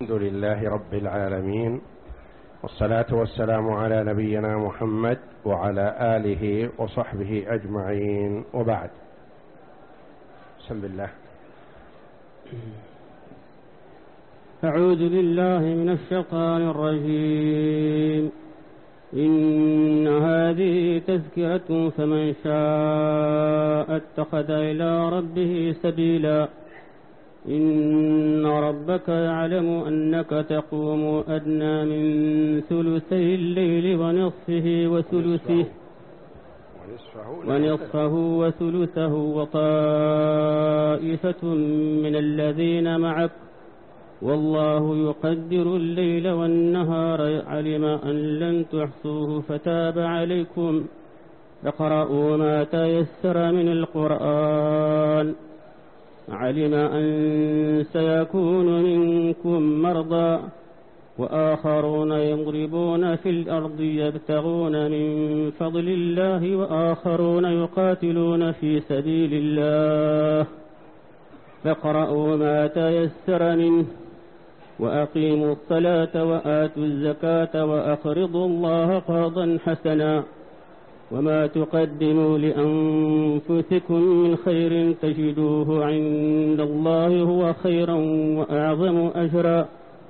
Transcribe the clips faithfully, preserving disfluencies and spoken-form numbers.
الحمد لله رب العالمين، والصلاة والسلام على نبينا محمد وعلى آله وصحبه أجمعين، وبعد. بسم الله. أعوذ بالله من الشيطان الرجيم. إن هذه تذكرة فمن شاء اتخذ إلى ربه سبيلا. إن ربك يعلم أنك تقوم أدنى من ثلثي الليل ونصفه وثلثه ونصفه وثلثه وطائفة من الذين معك والله يقدر الليل والنهار علم أن لن تحصوه فتاب عليكم فاقرؤوا ما تيسر من القرآن. علم أن سيكون منكم مرضى وآخرون يضربون في الأرض يبتغون من فضل الله وآخرون يقاتلون في سبيل الله فاقرؤوا ما تيسر منه وأقيموا الصلاة وآتوا الزكاة وأقرضوا الله قرضا حسنا وما تقدموا لأنفسكم من خير تجدوه عند الله هو خيرا وأعظم أجرا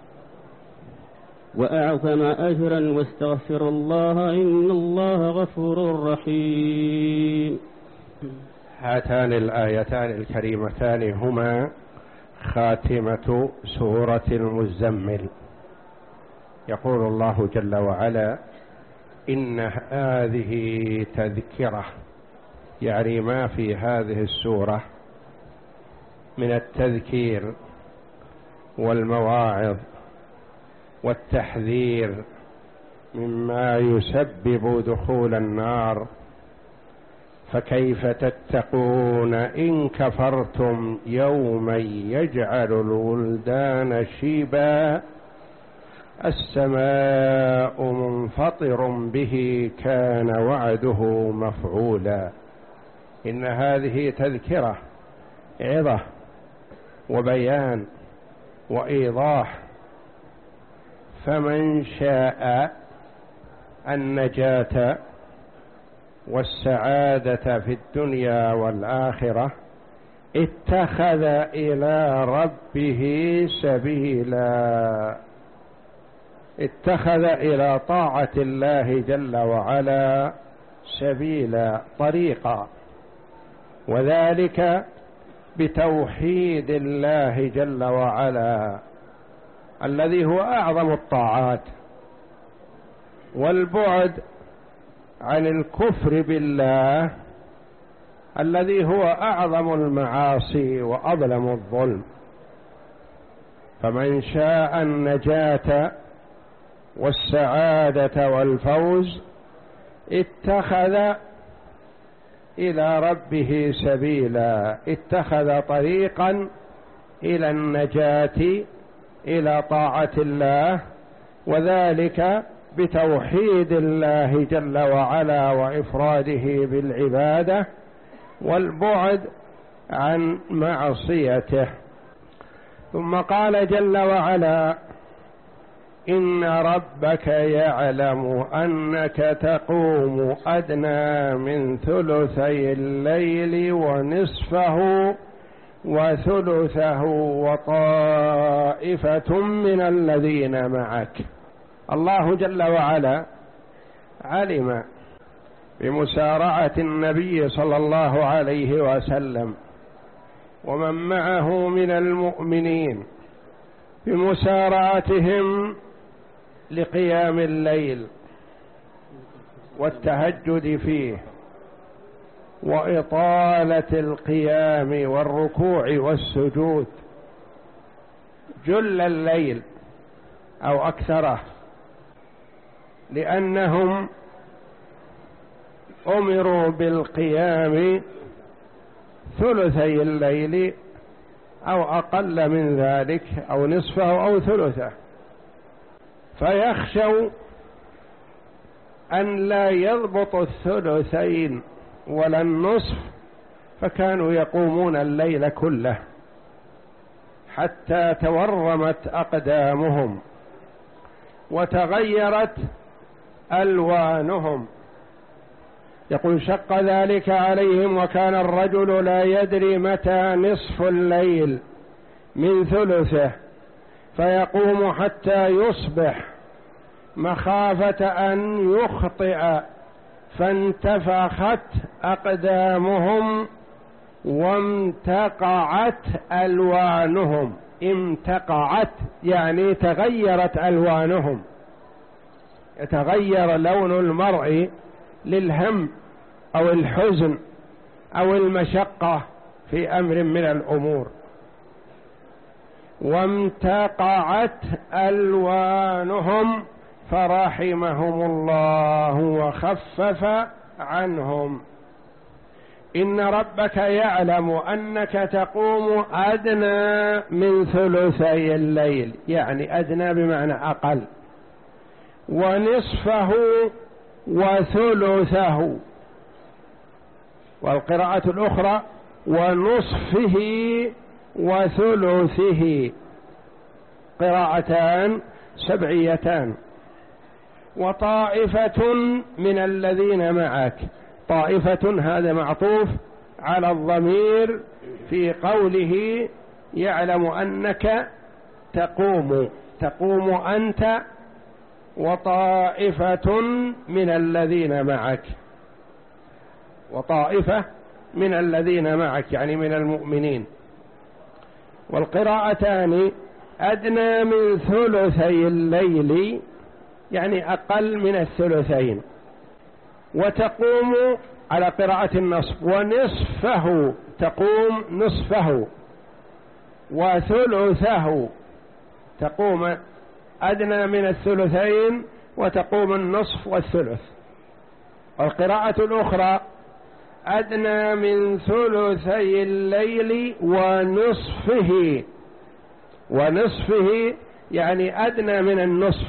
وأعظم أجرا واستغفر الله إن الله غفور رحيم. هاتان الآيتان الكريمتان هما خاتمة سورة المزمل. يقول الله جل وعلا: إن هذه تذكرة، يعني ما في هذه السورة من التذكير والمواعظ والتحذير مما يسبب دخول النار، فكيف تتقون إن كفرتم يوما يجعل الولدان شيبا السماء منفطر به كان وعده مفعولا. إن هذه تذكرة، عظة وبيان وإيضاح، فمن شاء النجاة والسعادة في الدنيا والآخرة اتخذ إلى ربه سبيلا، اتخذ إلى طاعة الله جل وعلا سبيلا، طريقا، وذلك بتوحيد الله جل وعلا الذي هو أعظم الطاعات، والبعد عن الكفر بالله الذي هو أعظم المعاصي وأظلم الظلم. فمن شاء النجاة والسعادة والفوز اتخذ إلى ربه سبيلا، اتخذ طريقا إلى النجاة إلى طاعة الله، وذلك بتوحيد الله جل وعلا وإفراده بالعبادة والبعد عن معصيته. ثم قال جل وعلا: إن ربك يعلم أنك تقوم أدنى من ثلثي الليل ونصفه وثلثه وطائفة من الذين معك. الله جل وعلا علم بمسارعة النبي صلى الله عليه وسلم ومن معه من المؤمنين بمسارعتهم لقيام الليل والتهجد فيه وإطالة القيام والركوع والسجود جل الليل أو أكثره، لأنهم أمروا بالقيام ثلثي الليل أو أقل من ذلك أو نصفه أو ثلثه، فيخشوا أن لا يضبط الثلثين ولا النصف، فكانوا يقومون الليل كله حتى تورمت أقدامهم وتغيرت ألوانهم. يقول شق ذلك عليهم، وكان الرجل لا يدري متى نصف الليل من ثلثه فيقوم حتى يصبح مخافة أن يخطئ، فانتفخت أقدامهم وامتقعت ألوانهم. امتقعت يعني تغيرت ألوانهم، يتغير لون المرء للهم أو الحزن أو المشقة في أمر من الأمور. وامتقعت ألوانهم فرحمهم الله وخفف عنهم. إن ربك يعلم أنك تقوم أدنى من ثلثي الليل، يعني أدنى بمعنى أقل، ونصفه وثلثه، والقراءة الأخرى ونصفه وثلثه، قراءتان سبعيتان. وطائفة من الذين معك، طائفة هذا معطوف على الضمير في قوله يعلم أنك تقوم، تقوم أنت وطائفة من الذين معك، وطائفة من الذين معك يعني من المؤمنين. والقراءتان أدنى من ثلثي الليل يعني أقل من الثلثين، وتقوم على قراءة النصب ونصفه، تقوم نصفه، وثلثه تقوم أدنى من الثلثين وتقوم النصف والثلث. والقراءة الأخرى أدنى من ثلثي الليل ونصفه، ونصفه يعني أدنى من النصف،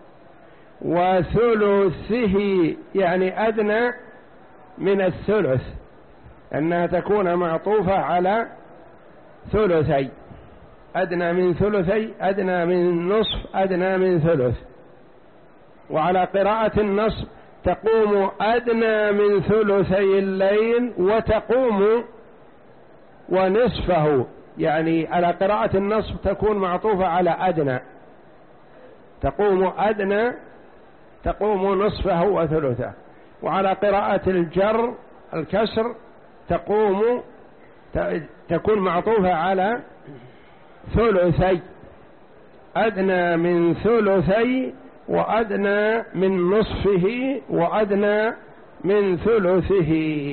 وثلثه يعني أدنى من الثلث، أنها تكون معطوفة على ثلثي، أدنى من ثلثي، أدنى من نصف، أدنى من ثلث. وعلى قراءة النصب تقوم أدنى من ثلثي الليل وتقوم ونصفه، يعني على قراءة النصب تكون معطوفة على أدنى، تقوم أدنى تقوم نصفه وثلثه. وعلى قراءة الجر الكسر تقوم تكون معطوفة على ثلثي، أدنى من ثلثي وأدنى من نصفه وأدنى من ثلثه.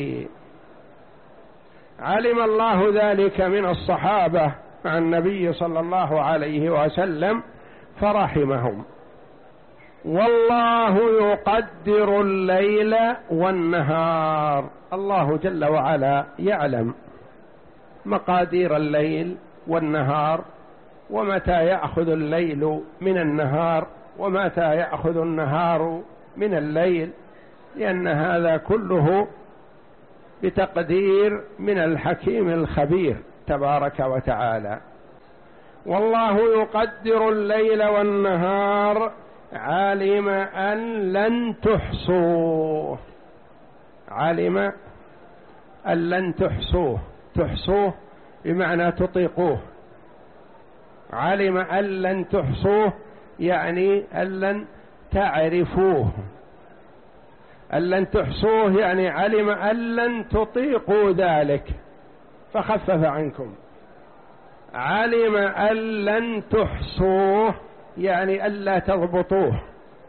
علم الله ذلك من الصحابة مع النبي صلى الله عليه وسلم فرحمهم. والله يقدر الليل والنهار، الله جل وعلا يعلم مقادير الليل والنهار، ومتى يأخذ الليل من النهار ومتى يأخذ النهار من الليل، لأن هذا كله بتقدير من الحكيم الخبير تبارك وتعالى. والله يقدر الليل والنهار علم أن لن تحصوه، علم أن لن تحصوه، تحصوه بمعنى تطيقوه، علم أن لن تحصوه يعني أن لن تعرفوه، أن لن تحصوه يعني علم أن لن تطيقوا ذلك فخفف عنكم. علم أن لن تحصوه يعني ألا تضبطوه،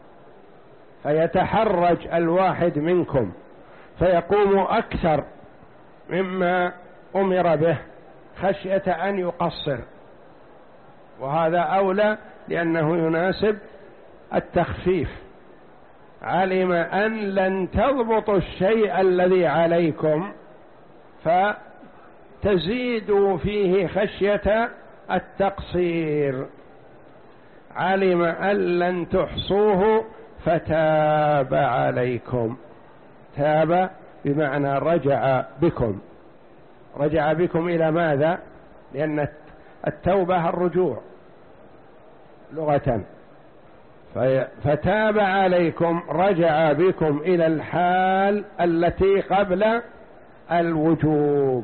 فيتحرج الواحد منكم فيقوم أكثر مما أمر به خشية أن يقصر، وهذا أولى لأنه يناسب التخفيف. علم أن لن تضبطوا الشيء الذي عليكم فتزيدوا فيه خشية التقصير. علم أن لن تحصوه فتاب عليكم، تاب بمعنى رجع بكم، رجع بكم إلى ماذا؟ لأن التوبة الرجوع لغة، فتاب عليكم رجع بكم إلى الحال التي قبل الوجوب،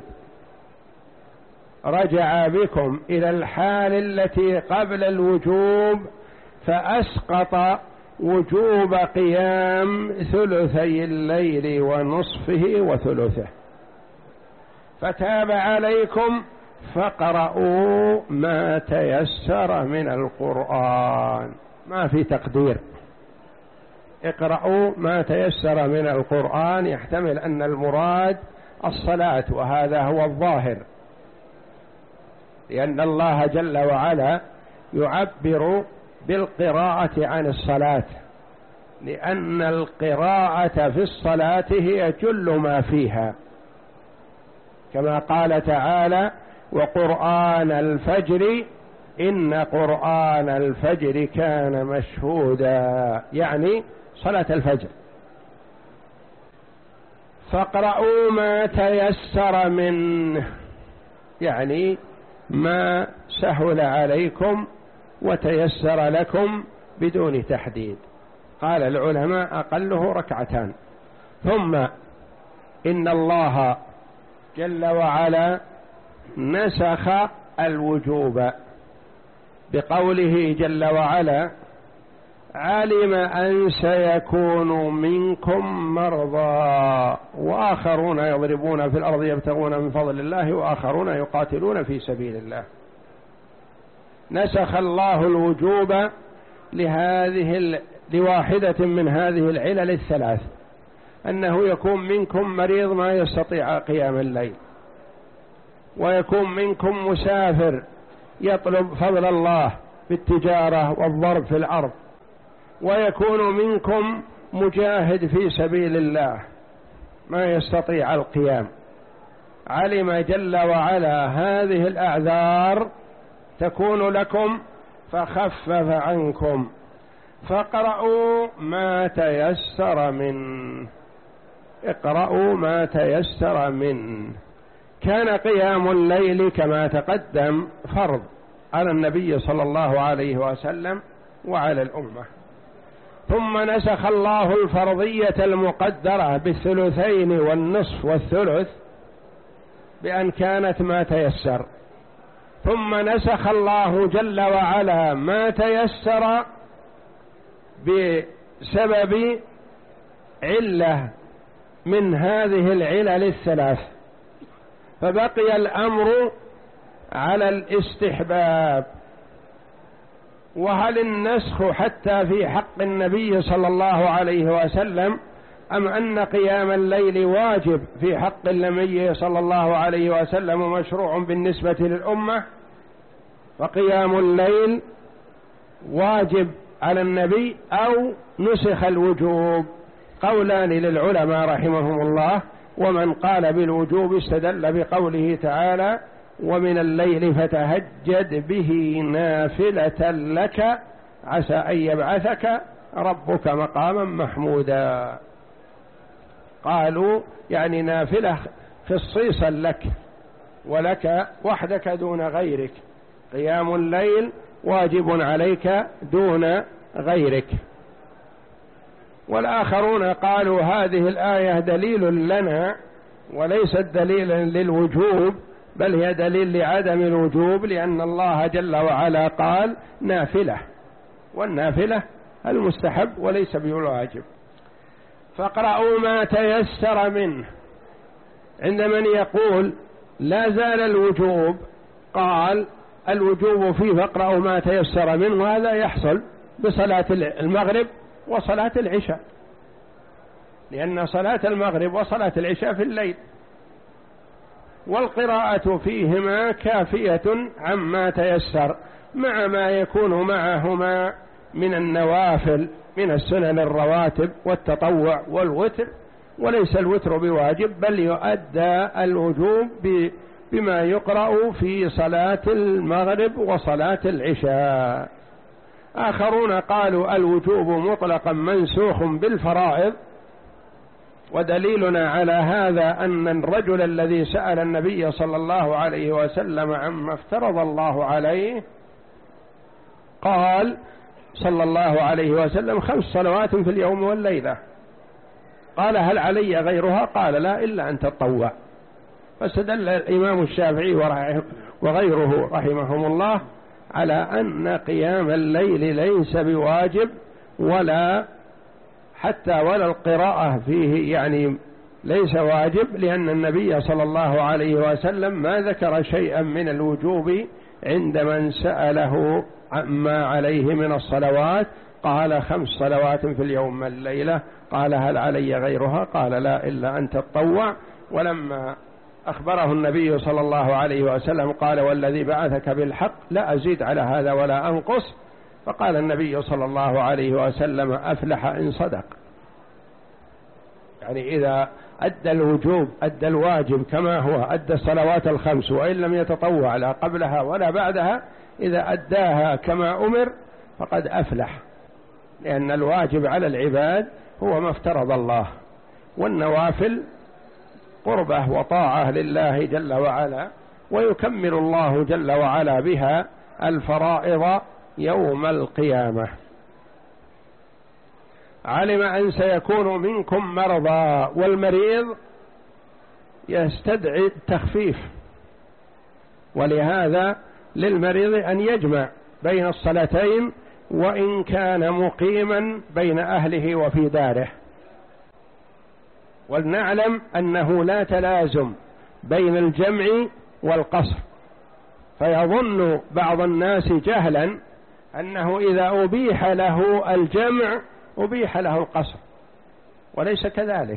رجع بكم إلى الحال التي قبل الوجوب فأسقط وجوب قيام ثلثي الليل ونصفه وثلثه، فتاب عليكم فقرؤوا ما تيسر من القرآن، ما في تقدير، اقرأوا ما تيسر من القرآن، يحتمل أن المراد الصلاة وهذا هو الظاهر، لأن الله جل وعلا يعبر بالقراءة عن الصلاة، لأن القراءة في الصلاة هي جل ما فيها، كما قال تعالى وقرآن الفجر إن قرآن الفجر كان مشهودا، يعني صلاة الفجر. فاقرؤوا ما تيسر منه، يعني ما سهل عليكم وتيسر لكم بدون تحديد. قال العلماء أقله ركعتان. ثم إن الله جل وعلا نسخ الوجوب بقوله جل وعلا علم أن سيكون منكم مرضى وآخرون يضربون في الأرض يبتغون من فضل الله وآخرون يقاتلون في سبيل الله. نسخ الله الوجوب لهذه لواحدة من هذه العلل الثلاث، أنه يكون منكم مريض ما يستطيع قيام الليل، ويكون منكم مسافر يطلب فضل الله بالتجارة والضرب في الأرض، ويكون منكم مجاهد في سبيل الله ما يستطيع القيام. علم جل وعلا هذه الأعذار تكون لكم فخفف عنكم، فاقرؤوا ما تيسر منه، اقرأوا ما تيسر منه. كان قيام الليل كما تقدم فرض على النبي صلى الله عليه وسلم وعلى الأمة، ثم نسخ الله الفرضية المقدرة بالثلثين والنصف والثلث بأن كانت ما تيسر، ثم نسخ الله جل وعلا ما تيسر بسبب علة من هذه العلل الثلاث، فبقي الأمر على الاستحباب. وهل النسخ حتى في حق النبي صلى الله عليه وسلم أم أن قيام الليل واجب في حق النبي صلى الله عليه وسلم ومشروع بالنسبة للأمة؟ فقيام الليل واجب على النبي أو نسخ الوجوب؟ قولان للعلماء رحمهم الله، ومن قال بالوجوب استدل بقوله تعالى ومن الليل فتهجد به نافلة لك عسى أن يبعثك ربك مقاما محمودا. قالوا يعني نافلة خصيصا لك ولك وحدك دون غيرك، قيام الليل واجب عليك دون غيرك. والآخرون قالوا هذه الآية دليل لنا وليست دليلا للوجوب، بل هي دليل لعدم الوجوب، لأن الله جل وعلا قال نافلة، والنافلة المستحب وليس بالواجب. فاقرأوا ما تيسر منه. عند من يقول لا زال الوجوب قال الوجوب فيه فاقرأوا ما تيسر منه، وهذا يحصل بصلاة المغرب وصلاة العشاء، لأن صلاة المغرب وصلاة العشاء في الليل، والقراءة فيهما كافية عما تيسر مع ما يكون معهما من النوافل من السنن الرواتب والتطوع والوتر، وليس الوتر بواجب بل يؤدى الوجوب بما يقرأ في صلاة المغرب وصلاة العشاء. آخرون قالوا الوجوب مطلقا منسوخ بالفرائض، ودليلنا على هذا أن الرجل الذي سأل النبي صلى الله عليه وسلم عما افترض الله عليه قال صلى الله عليه وسلم خمس صلوات في اليوم والليلة. قال هل علي غيرها؟ قال لا إلا أن تطوع. فاستدل الإمام الشافعي وغيره رحمهم الله على أن قيام الليل ليس بواجب ولا حتى ولا القراءة فيه يعني ليس واجب، لأن النبي صلى الله عليه وسلم ما ذكر شيئا من الوجوب عند من سأله ما عليه من الصلوات. قال خمس صلوات في اليوم والليلة. قال هل علي غيرها؟ قال لا إلا أن تطوع. ولما أخبره النبي صلى الله عليه وسلم قال والذي بعثك بالحق لا أزيد على هذا ولا أنقص. فقال النبي صلى الله عليه وسلم أفلح إن صدق. يعني إذا أدى الوجوب أدى الواجب كما هو، أدى الصلوات الخمس وإن لم يتطوع لا قبلها ولا بعدها، إذا أداها كما أمر فقد أفلح، لأن الواجب على العباد هو ما افترض الله، والنوافل قربة وطاعة لله جل وعلا، ويكمل الله جل وعلا بها الفرائض يوم القيامة. علم أن سيكون منكم مرضى، والمريض يستدعي التخفيف، ولهذا للمريض أن يجمع بين الصلاتين وإن كان مقيما بين أهله وفي داره. ولنعلم أنه لا تلازم بين الجمع والقصر، فيظن بعض الناس جهلا أنه إذا أبيح له الجمع أبيح له القصر، وليس كذلك.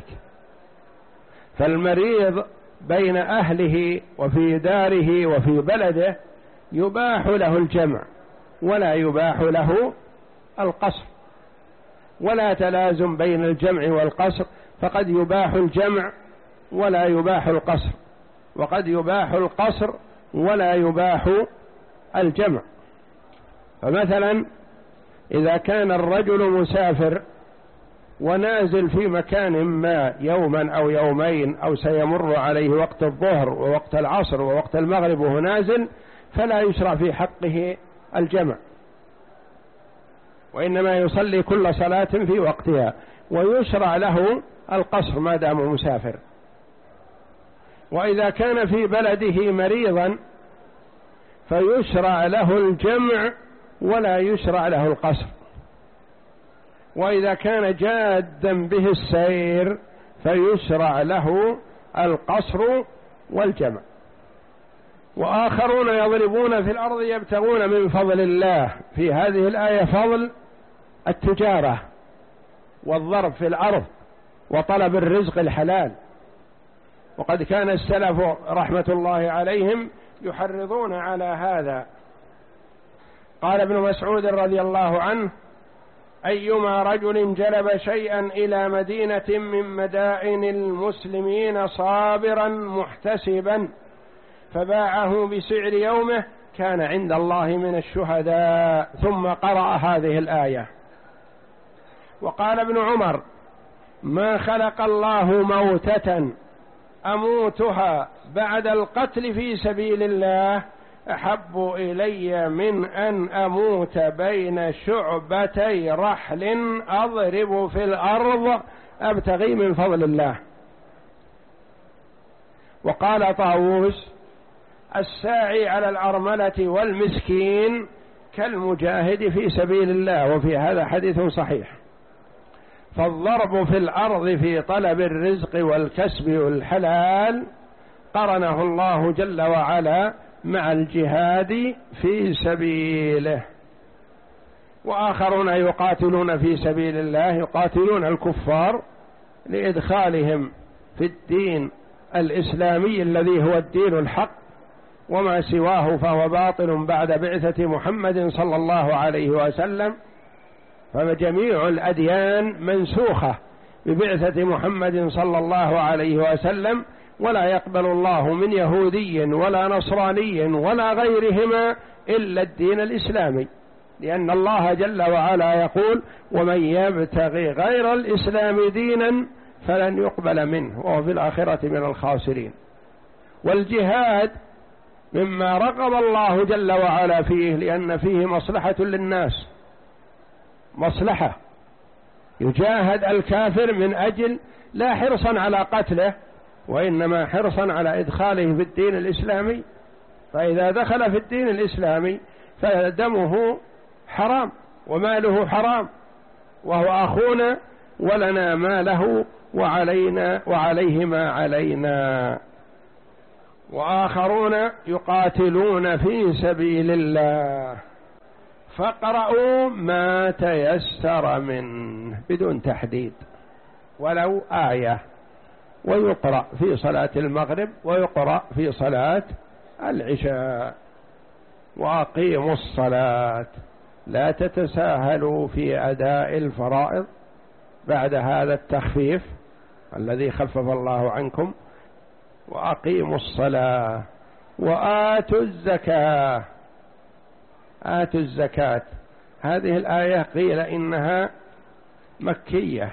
فالمريض بين أهله وفي داره وفي بلده يباح له الجمع ولا يباح له القصر، ولا تلازم بين الجمع والقصر، فقد يباح الجمع ولا يباح القصر، وقد يباح القصر ولا يباح الجمع. فمثلا إذا كان الرجل مسافر ونازل في مكان ما يوما أو يومين أو سيمر عليه وقت الظهر ووقت العصر ووقت المغرب وهو نازل، فلا يشرع في حقه الجمع، وإنما يصلي كل صلاة في وقتها، ويشرع له القصر ما دام مسافر. وإذا كان في بلده مريضا فيشرع له الجمع ولا يشرع له القصر. وإذا كان جادا به السير فيشرع له القصر والجمع. وآخرون يضربون في الأرض يبتغون من فضل الله، في هذه الآية فضل التجارة والضرب في الأرض وطلب الرزق الحلال. وقد كان السلف رحمة الله عليهم يحرضون على هذا. قال ابن مسعود رضي الله عنه: أيما رجل جلب شيئا إلى مدينة من مدائن المسلمين صابرا محتسبا فباعه بسعر يومه كان عند الله من الشهداء. ثم قرأ هذه الآية. وقال ابن عمر: ما خلق الله موتة أموتها بعد القتل في سبيل الله أحب إلي من أن أموت بين شعبتي رحل أضرب في الأرض أبتغي من فضل الله. وقال طاووس: الساعي على الأرملة والمسكين كالمجاهد في سبيل الله. وفي هذا حديث صحيح. فالضرب في الأرض في طلب الرزق والكسب والحلال قرنه الله جل وعلا مع الجهاد في سبيله. وآخرون يقاتلون في سبيل الله، يقاتلون الكفار لإدخالهم في الدين الإسلامي الذي هو الدين الحق، وما سواه فهو باطل بعد بعثة محمد صلى الله عليه وسلم. فجميع الأديان منسوخة ببعثة محمد صلى الله عليه وسلم، ولا يقبل الله من يهودي ولا نصراني ولا غيرهما إلا الدين الإسلامي، لأن الله جل وعلا يقول: ومن يبتغي غير الإسلام دينا فلن يقبل منه وهو في الآخرة من الخاسرين. والجهاد مما رغب الله جل وعلا فيه، لأن فيه مصلحة للناس، مصلحة. يجاهد الكافر من أجل لا حرصا على قتله، وإنما حرصا على إدخاله في الدين الإسلامي، فإذا دخل في الدين الإسلامي فدمه حرام وماله حرام، وهو أخونا ولنا ما له وعلينا وعليه ما علينا. وآخرون يقاتلون في سبيل الله فاقرؤوا ما تيسر منه بدون تحديد، ولو آية، ويقرأ في صلاة المغرب ويقرأ في صلاة العشاء. وأقيموا الصلاة، لا تتساهلوا في أداء الفرائض بعد هذا التخفيف الذي خفف الله عنكم. وأقيموا الصلاة وآتوا الزكاة. آتوا الزكاة، هذه الآية قيل إنها مكية،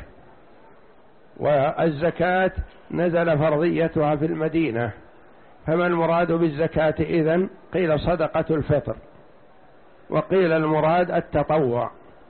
والزكاة نزل فرضيتها في المدينة، فما المراد بالزكاة إذن؟ قيل صدقة الفطر، وقيل المراد التطوع.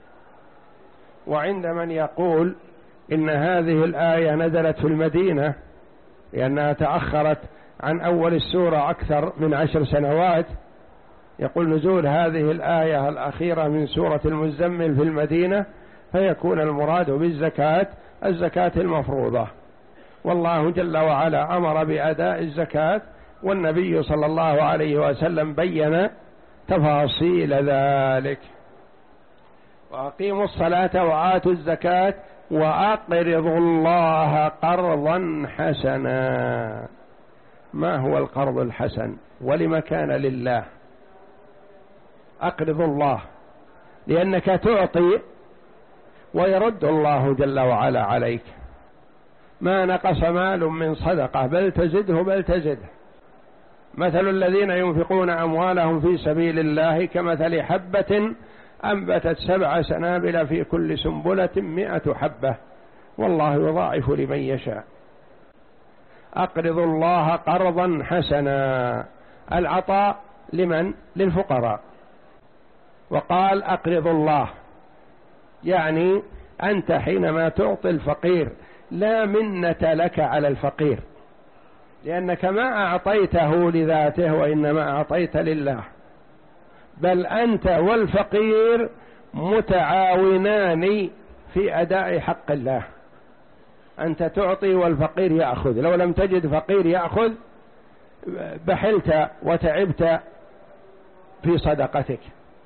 وعند من يقول إن هذه الآية نزلت في المدينة لأنها تأخرت عن أول السورة أكثر من عشر سنوات، يقول نزول هذه الآية الأخيرة من سورة المزمل في المدينة، فيكون المراد بالزكاة الزكاة المفروضة. والله جل وعلا أمر بأداء الزكاة، والنبي صلى الله عليه وسلم بين تفاصيل ذلك. وأقيموا الصلاة وآتوا الزكاة وأقرضوا الله قرضا حسنا. ما هو القرض الحسن؟ ولما كان لله؟ أقرضوا الله لأنك تعطي ويرد الله جل وعلا عليك. ما نقص مال من صدقة بل تزده بل تزده. مثل الذين ينفقون أموالهم في سبيل الله كمثل حبة أنبتت سبع سنابل في كل سنبلة مئة حبة والله يضاعف لمن يشاء. أقرضوا الله قرضا حسنا، العطاء لمن؟ للفقراء. وقال أقرضوا الله، يعني أنت حينما تعطي الفقير لا منة لك على الفقير، لأنك ما أعطيته لذاته وإنما أعطيت لله، بل أنت والفقير متعاونان في أداء حق الله. أنت تعطي والفقير يأخذ، لو لم تجد فقير يأخذ بحلت وتعبت في صدقتك،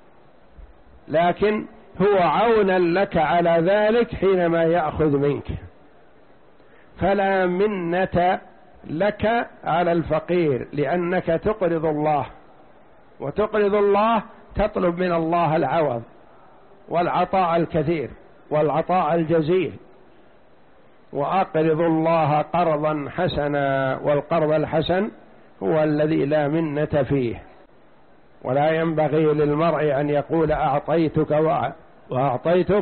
لكن هو عونا لك على ذلك حينما يأخذ منك. فلا منة لك على الفقير لأنك تقرض الله، وتقرض الله تطلب من الله العوض والعطاء الكثير والعطاء الجزيل. وأقرض الله قرضا حسنا، والقرض الحسن هو الذي لا منة فيه. ولا ينبغي للمرء أن يقول أعطيتك وأعطيتك،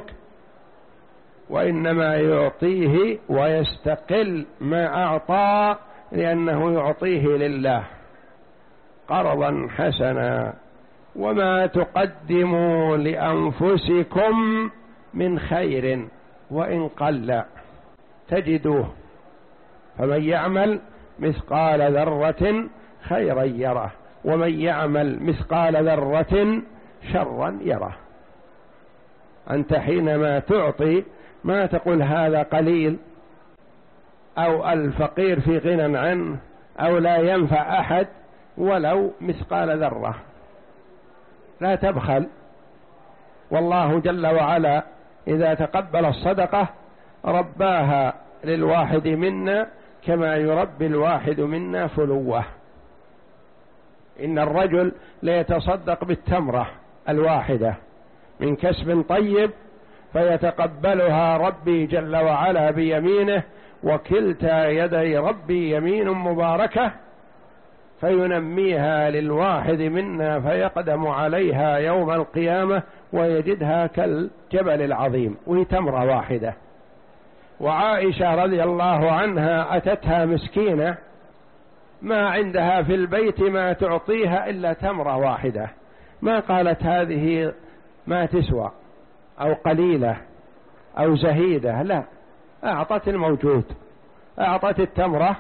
وإنما يعطيه ويستقل ما أعطى لأنه يعطيه لله قرضا حسنا. وما تقدموا لأنفسكم من خير وإن قل تجدوه، فمن يعمل مثقال ذرة خيرا يره، ومن يعمل مثقال ذرة شرا يره. أنت حينما تعطي ما تقول هذا قليل أو الفقير في غنى عنه أو لا ينفع أحد ولو مثقال ذرة، لا تبخل. والله جل وعلا إذا تقبل الصدقة رباها للواحد منا كما يربي الواحد منا فلوه. إن الرجل ليتصدق بالتمرة الواحدة من كسب طيب فيتقبلها ربي جل وعلا بيمينه، وكلتا يدي ربي يمين مباركة، فينميها للواحد منا فيقدم عليها يوم القيامة ويجدها كالجبل العظيم، وهي تمرة واحدة. وعائشة رضي الله عنها أتتها مسكينة ما عندها في البيت ما تعطيها إلا تمرة واحدة، ما قالت هذه ما تسوى أو قليلة أو زهيدة، لا، أعطت الموجود، أعطت التمرة.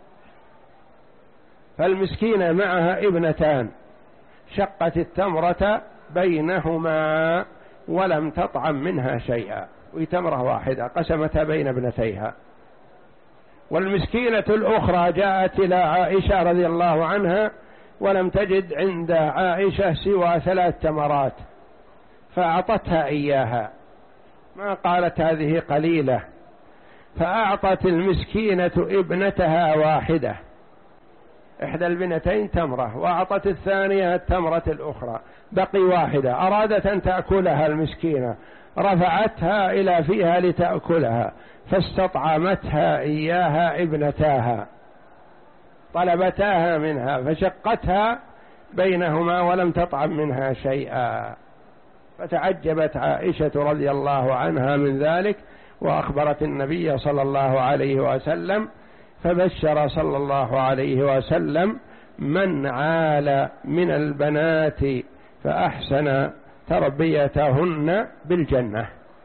فالمسكينة معها ابنتان، شقت التمرة بينهما ولم تطعم منها شيئا، وتمرة واحدة قسمتها بين ابنتيها. والمسكينة الأخرى جاءت إلى عائشة رضي الله عنها ولم تجد عند عائشة سوى ثلاث تمرات، فأعطتها إياها، ما قالت هذه قليلة، فأعطت المسكينة ابنتها واحدة، إحدى البنتين تمرة، وأعطت الثانية التمرة الأخرى، بقي واحدة، أرادت أن تأكلها المسكينة، رفعتها إلى فيها لتأكلها، فاستطعمتها إياها ابنتاها، طلبتاها منها فشقتها بينهما ولم تطعم منها شيئا. فتعجبت عائشة رضي الله عنها من ذلك، وأخبرت النبي صلى الله عليه وسلم، فبشر صلى الله عليه وسلم من عال من البنات فأحسن تربيتهن بالجنة.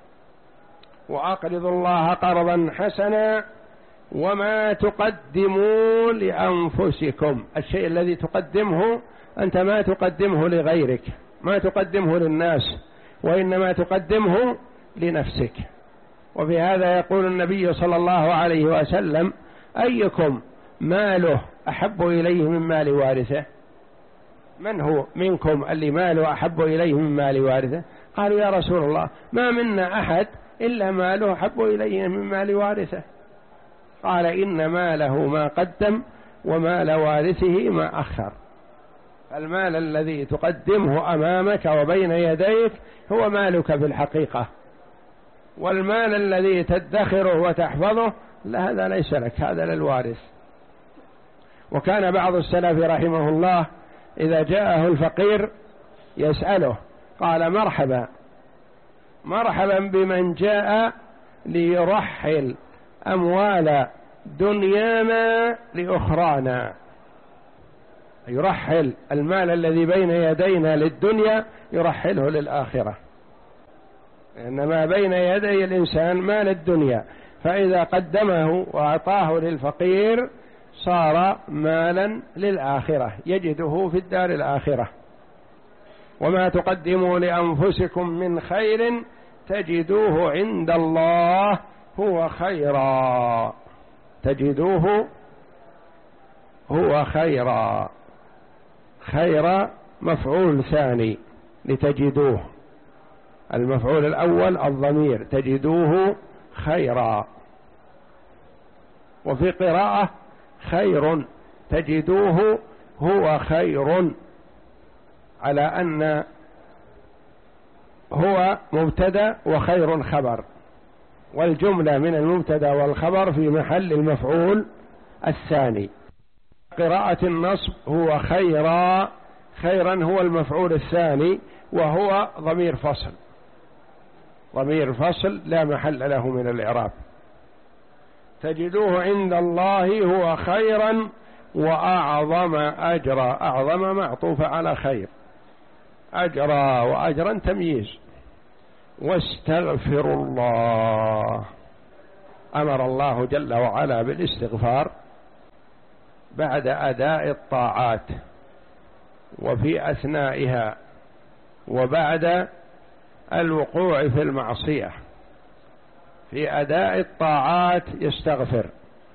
وأقرضوا الله قرضا حسنا وما تقدموا لأنفسكم، الشيء الذي تقدمه أنت ما تقدمه لغيرك، ما تقدمه للناس، وإنما تقدمه لنفسك. وفي هذا يقول النبي صلى الله عليه وسلم: أيكم ماله أحب إليه من مال وارثه؟ من هو منكم اللي ماله أحب إليه من مال وارثه؟ قالوا: يا رسول الله ما منا أحد إلا ماله أحب إليه من مال وارثه. قال: إن ماله ما قدم ومال وارثه ما أخر. المال الذي تقدمه أمامك وبين يديك هو مالك في الحقيقة، والمال الذي تدخره وتحفظه لا، هذا ليس لك، هذا للوارث. وكان بعض السلف رحمه الله إذا جاءه الفقير يسأله، قال: مرحبا مرحبا بمن جاء ليرحل أموال دنيانا لأخرانا، يرحل المال الذي بين يدينا للدنيا يرحله للآخرة، لأن ما بين يدي الإنسان مال الدنيا، فإذا قدمه وأعطاه للفقير صار مالا للآخرة يجده في الدار الآخرة. وما تقدموا لأنفسكم من خير تجدوه عند الله هو خيرا، تجدوه هو خيرا، خير مفعول ثاني لتجدوه، المفعول الأول الضمير، تجدوه خيرا. وفي قراءة خير، تجدوه هو خير، على أن هو مبتدأ وخير خبر، والجملة من المبتدأ والخبر في محل المفعول الثاني. قراءة النصب هو خيرا، خيرا هو المفعول الثاني، وهو ضمير فصل، ضمير فصل لا محل له من الإعراب. تجدوه عند الله هو خيرا وأعظم أجرا، أعظم معطوف على خير، أجرا وأجرا تمييز. واستغفروا الله، أمر الله جل وعلا بالاستغفار بعد أداء الطاعات وفي أثنائها وبعد الوقوع في المعصية. في أداء الطاعات يستغفر،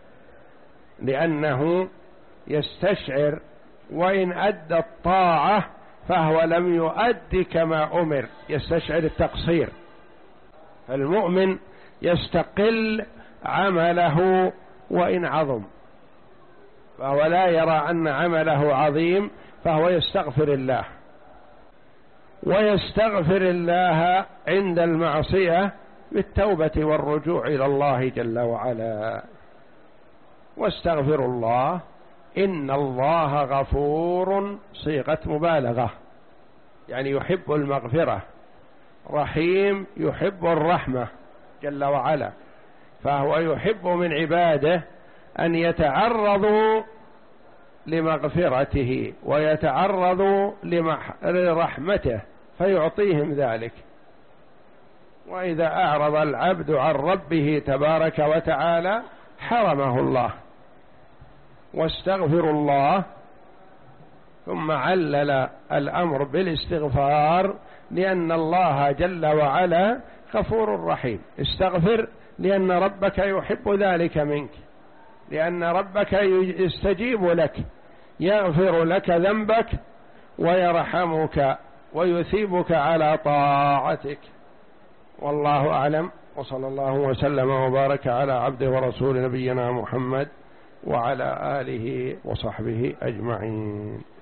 لأنه يستشعر وإن أدى الطاعة فهو لم يؤد كما أمر، يستشعر التقصير. المؤمن يستقل عمله وإن عظم، فهو لا يرى أن عمله عظيم، فهو يستغفر الله، ويستغفر الله عند المعصية بالتوبة والرجوع إلى الله جل وعلا. واستغفروا الله إن الله غفور، صيغة مبالغة، يعني يحب المغفرة، رحيم يحب الرحمة جل وعلا، فهو يحب من عباده أن يتعرضوا لمغفرته ويتعرضوا لرحمته فيعطيهم ذلك. وإذا أعرض العبد عن ربه تبارك وتعالى حرمه الله. واستغفر الله، ثم علل الأمر بالاستغفار لأن الله جل وعلا غفور رحيم. استغفر لأن ربك يحب ذلك منك، لأن ربك يستجيب لك، يغفر لك ذنبك ويرحمك ويثيبك على طاعتك. والله أعلم، وصلى الله وسلم وبارك على عبده ورسول نبينا محمد وعلى آله وصحبه أجمعين.